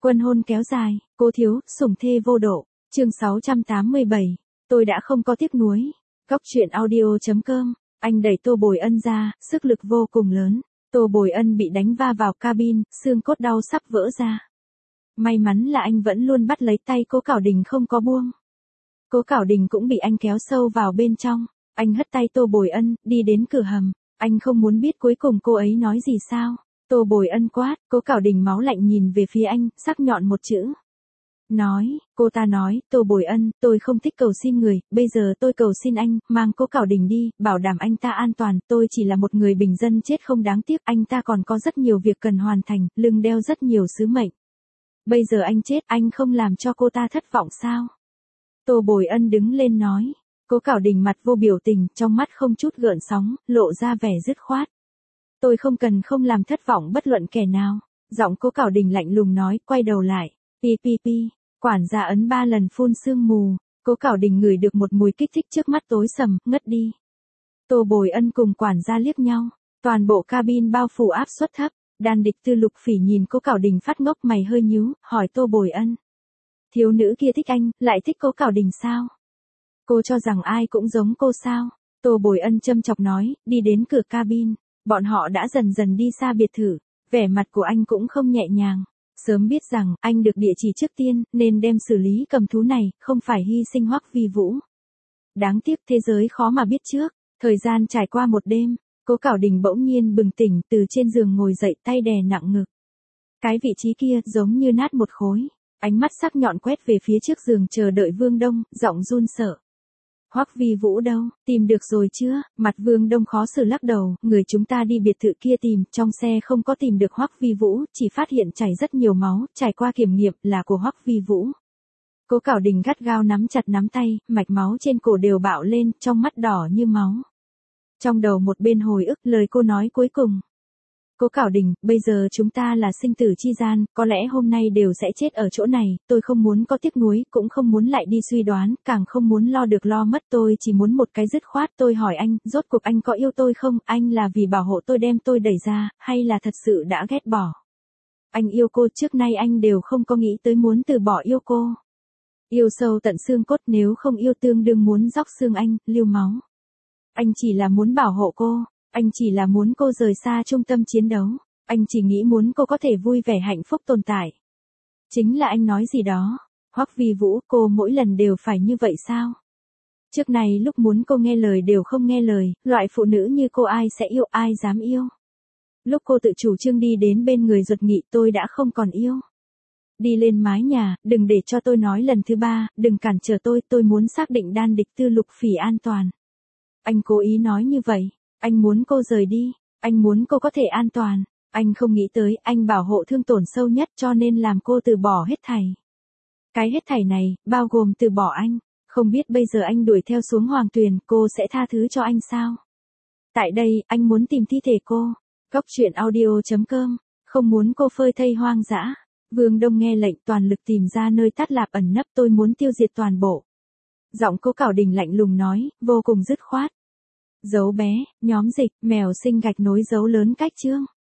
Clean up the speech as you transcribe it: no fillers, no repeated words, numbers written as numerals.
Quân hôn kéo dài, cố thiếu, sủng thê vô độ. Chương 687. Tôi đã không có tiếc nuối. Góc truyện audio.com. Anh đẩy Tô Bồi Ân ra, sức lực vô cùng lớn. Tô Bồi Ân bị đánh va vào cabin, xương cốt đau sắp vỡ ra. May mắn là anh vẫn luôn bắt lấy tay Cố Cảo Đình không có buông. Cố Cảo Đình cũng bị anh kéo sâu vào bên trong. Anh hất tay Tô Bồi Ân, đi đến cửa hầm. Anh không muốn biết cuối cùng cô ấy nói gì sao. Tô Bồi Ân quát, Cố Cảo Đình máu lạnh nhìn về phía anh, sắc nhọn một chữ. Cô ta nói, Tô Bồi Ân, tôi không thích cầu xin người, bây giờ tôi cầu xin anh, mang Cố Cảo Đình đi, bảo đảm anh ta an toàn, tôi chỉ là một người bình dân chết không đáng tiếc, anh ta còn có rất nhiều việc cần hoàn thành, lưng đeo rất nhiều sứ mệnh. Bây giờ anh chết, anh không làm cho cô ta thất vọng sao? Tô Bồi Ân đứng lên nói. Cố Cảo Đình mặt vô biểu tình, trong mắt không chút gợn sóng, lộ ra vẻ dứt khoát. Tôi không cần không làm thất vọng bất luận kẻ nào. Giọng Cố Cảo Đình lạnh lùng nói, quay đầu lại. Pi. Quản gia ấn 3 lần phun sương mù. Cố Cảo Đình ngửi được một mùi kích thích trước mắt tối sầm, ngất đi. Tô Bồi Ân cùng quản gia liếc nhau. Toàn bộ cabin bao phủ áp suất thấp. Đan Địch Tư Lục Phỉ nhìn Cố Cảo Đình phát ngốc, mày hơi nhíu, hỏi Tô Bồi Ân. Thiếu nữ kia thích anh, lại thích Cố Cảo Đình sao? Cô cho rằng ai cũng giống cô sao? Tô Bồi Ân châm chọc nói, đi đến cửa cabin. Bọn họ đã dần dần đi xa biệt thự. Vẻ mặt của anh cũng không nhẹ nhàng. Sớm biết rằng anh được địa chỉ trước tiên, nên đem xử lý cầm thú này, không phải hy sinh Hoắc Vi Vũ. Đáng tiếc thế giới khó mà biết trước. Thời gian trải qua một đêm, Cố Cảo Đình bỗng nhiên bừng tỉnh từ trên giường ngồi dậy, tay đè nặng ngực. Cái vị trí kia giống như nát một khối. Ánh mắt sắc nhọn quét về phía trước giường chờ đợi Vương Đông, giọng run sợ. Hoắc Vi Vũ đâu, tìm được rồi chưa? Mặt Vương Đông khó xử lắc đầu, người chúng ta đi biệt thự kia tìm, trong xe không có tìm được Hoắc Vi Vũ, chỉ phát hiện chảy rất nhiều máu, trải qua kiểm nghiệm là của Hoắc Vi Vũ. Cố Cảo Đình gắt gao nắm chặt nắm tay, mạch máu trên cổ đều bạo lên, trong mắt đỏ như máu. Trong đầu một bên hồi ức lời cô nói cuối cùng. Cố Cảo Đình, bây giờ chúng ta là sinh tử chi gian, có lẽ hôm nay đều sẽ chết ở chỗ này, tôi không muốn có tiếc nuối, cũng không muốn lại đi suy đoán, càng không muốn lo được lo mất, tôi chỉ muốn một cái dứt khoát. Tôi hỏi anh, rốt cuộc anh có yêu tôi không? Anh là vì bảo hộ tôi đem tôi đẩy ra, hay là thật sự đã ghét bỏ? Anh yêu cô, trước nay anh đều không có nghĩ tới muốn từ bỏ yêu cô. Yêu sâu tận xương cốt, nếu không yêu tương đương muốn róc xương anh, lưu máu. Anh chỉ là muốn bảo hộ cô. Anh chỉ là muốn cô rời xa trung tâm chiến đấu. Anh chỉ nghĩ muốn cô có thể vui vẻ hạnh phúc tồn tại. Chính là anh nói gì đó. Hoắc Vi Vũ, cô mỗi lần đều phải như vậy sao? Trước này lúc muốn cô nghe lời đều không nghe lời, loại phụ nữ như cô ai sẽ yêu, ai dám yêu. Lúc cô tự chủ trương đi đến bên người Duật Nghị, tôi đã không còn yêu. Đi lên mái nhà, đừng để cho tôi nói lần thứ 3, đừng cản trở tôi muốn xác định Đan Địch Tư Lục Phỉ an toàn. Anh cố ý nói như vậy. Anh muốn cô rời đi, anh muốn cô có thể an toàn, anh không nghĩ tới anh bảo hộ thương tổn sâu nhất cho nên làm cô từ bỏ hết thảy. Cái hết thảy này, bao gồm từ bỏ anh, không biết bây giờ anh đuổi theo xuống Hoàng Tuyền, cô sẽ tha thứ cho anh sao? Tại đây, anh muốn tìm thi thể cô. Góc truyện audio.com, không muốn cô phơi thây hoang dã. Vương Đông nghe lệnh toàn lực tìm ra nơi tắt lạp ẩn nấp, tôi muốn tiêu diệt toàn bộ. Giọng Cố Cảo Đình lạnh lùng nói, vô cùng dứt khoát. Dấu bé, nhóm dịch, mèo sinh gạch nối dấu lớn cách chương.